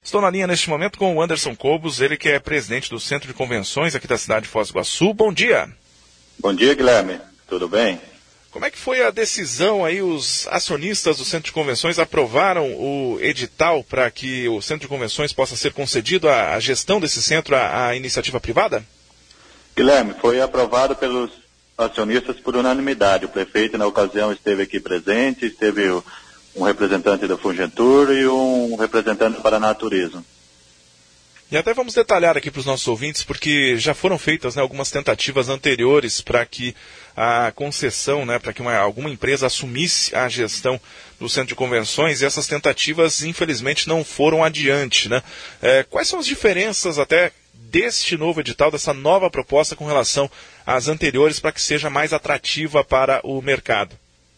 Estou na linha neste momento com o Anderson Cobos, ele que é presidente do Centro de Convenções aqui da cidade de Foz do Iguaçu. Bom dia. Bom dia, Guilherme. Tudo bem? Como é que foi a decisão aí? Os acionistas do Centro de Convenções aprovaram o edital para que o Centro de Convenções possa ser concedido a gestão desse centro à iniciativa privada? Guilherme, foi aprovado pelos acionistas por unanimidade. O prefeito, na ocasião, esteve aqui presente, esteve um representante da Fungentur e um representante do Paraná Turismo. E até vamos detalhar aqui para os nossos ouvintes, porque já foram feitas algumas tentativas anteriores para que a concessão, para que alguma empresa assumisse a gestão do Centro de Convenções, e essas tentativas, infelizmente, não foram adiante. Quais são as diferenças até deste novo edital, dessa nova proposta com relação às anteriores, para que seja mais atrativa para o mercado?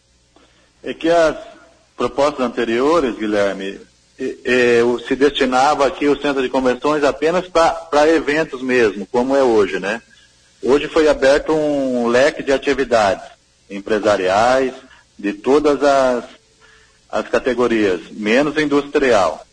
É que as propostas anteriores, Guilherme, se destinava aqui o Centro de Convenções apenas para eventos mesmo, como é hoje, né? Hoje foi aberto um leque de atividades empresariais, de todas as categorias, menos industrial.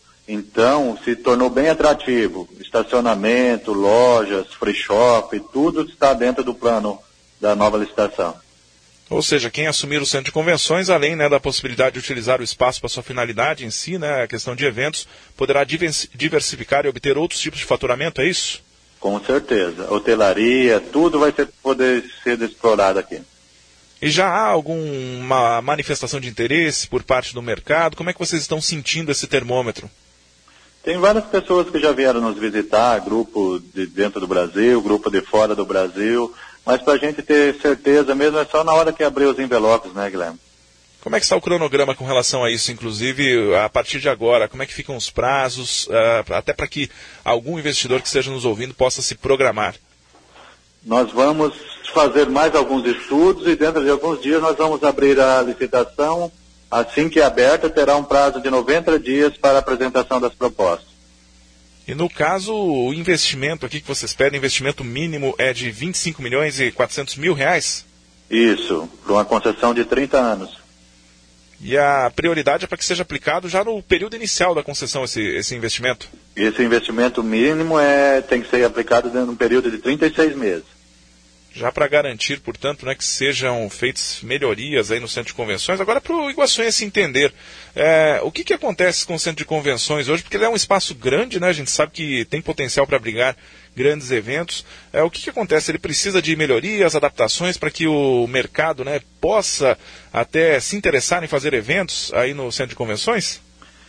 Então, se tornou bem atrativo. Estacionamento, lojas, free shop, tudo está dentro do plano da nova licitação. Ou seja, quem assumir o Centro de Convenções, além da possibilidade de utilizar o espaço para sua finalidade em si, a questão de eventos, poderá diversificar e obter outros tipos de faturamento, é isso? Com certeza. Hotelaria, tudo vai poder ser explorado aqui. E já há alguma manifestação de interesse por parte do mercado? Como é que vocês estão sentindo esse termômetro? Tem várias pessoas que já vieram nos visitar, grupo de dentro do Brasil, grupo de fora do Brasil, mas para a gente ter certeza mesmo é só na hora que abrir os envelopes, né, Guilherme? Como é que está o cronograma com relação a isso, inclusive a partir de agora? Como é que ficam os prazos, até para que algum investidor que esteja nos ouvindo possa se programar? Nós vamos fazer mais alguns estudos e dentro de alguns dias nós vamos abrir a licitação. Assim que é aberta, terá um prazo de 90 dias para a apresentação das propostas. E no caso, o investimento aqui que vocês pedem, investimento mínimo é de 25 milhões e 400 mil reais? Isso, para uma concessão de 30 anos. E a prioridade é para que seja aplicado já no período inicial da concessão esse investimento? Esse investimento mínimo tem que ser aplicado dentro de um período de 36 meses. Já para garantir, portanto, que sejam feitas melhorias aí no Centro de Convenções. Agora, para o iguaçuense entender, o que acontece com o Centro de Convenções hoje, porque ele é um espaço grande, a gente sabe que tem potencial para abrigar grandes eventos. O que acontece? Ele precisa de melhorias, adaptações para que o mercado possa até se interessar em fazer eventos aí no Centro de Convenções?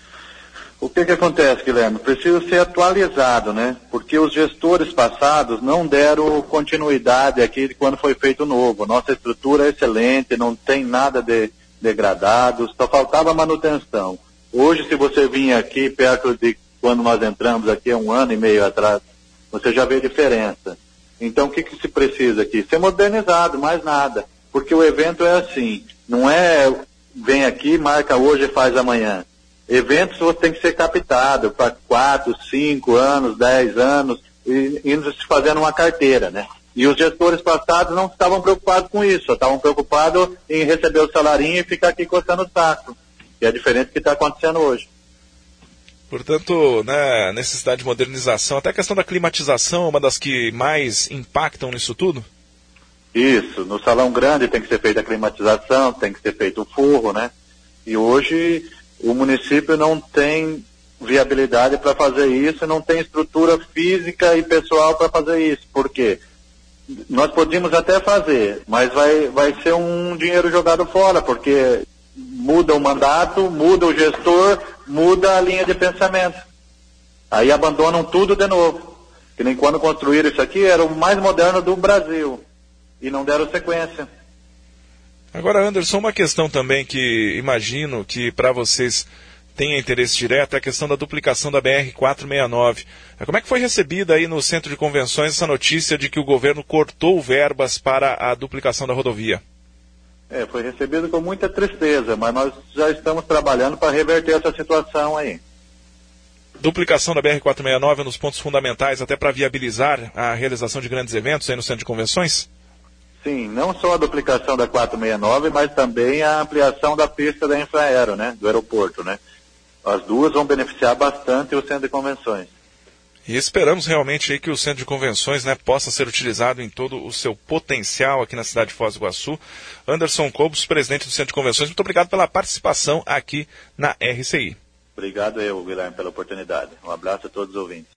O que acontece, Guilherme? Precisa ser atualizado, porque os gestores passados não deram continuidade aqui de quando foi feito o novo. Nossa estrutura é excelente, não tem nada de degradado, só faltava manutenção. Hoje, se você vir aqui perto de quando nós entramos aqui, 1 ano e meio atrás, você já vê a diferença. Então, o que se precisa aqui? Ser modernizado, mais nada. Porque o evento é assim, não é vem aqui, marca hoje e faz amanhã. Eventos você tem que ser captado para 4, 5 anos, 10 anos, indo se fazendo uma carteira, E os gestores passados não estavam preocupados com isso, só estavam preocupados em receber o salarinho e ficar aqui coçando o saco. Que é diferente do que está acontecendo hoje. Portanto, necessidade de modernização, até a questão da climatização é uma das que mais impactam nisso tudo? Isso, no salão grande tem que ser feita a climatização, tem que ser feito o forro, E hoje o município não tem viabilidade para fazer isso, não tem estrutura física e pessoal para fazer isso. Por quê? Nós podíamos até fazer, mas vai ser um dinheiro jogado fora, porque muda o mandato, muda o gestor, muda a linha de pensamento. Aí abandonam tudo de novo. Que nem quando construíram isso aqui, era o mais moderno do Brasil. E não deram sequência. Agora, Anderson, uma questão também que imagino que para vocês tenha interesse direto é a questão da duplicação da BR-469. Como é que foi recebida aí no Centro de Convenções essa notícia de que o governo cortou verbas para a duplicação da rodovia? Foi recebido com muita tristeza, mas nós já estamos trabalhando para reverter essa situação aí. Duplicação da BR-469 é um dos pontos fundamentais até para viabilizar a realização de grandes eventos aí no Centro de Convenções? Sim, não só a duplicação da 469, mas também a ampliação da pista da Infraero, do aeroporto, As duas vão beneficiar bastante o centro de convenções. E esperamos realmente aí que o centro de convenções, né, possa ser utilizado em todo o seu potencial aqui na cidade de Foz do Iguaçu. Anderson Cobos, presidente do centro de convenções, muito obrigado pela participação aqui na RCI. Obrigado eu, Guilherme, pela oportunidade. Um abraço a todos os ouvintes.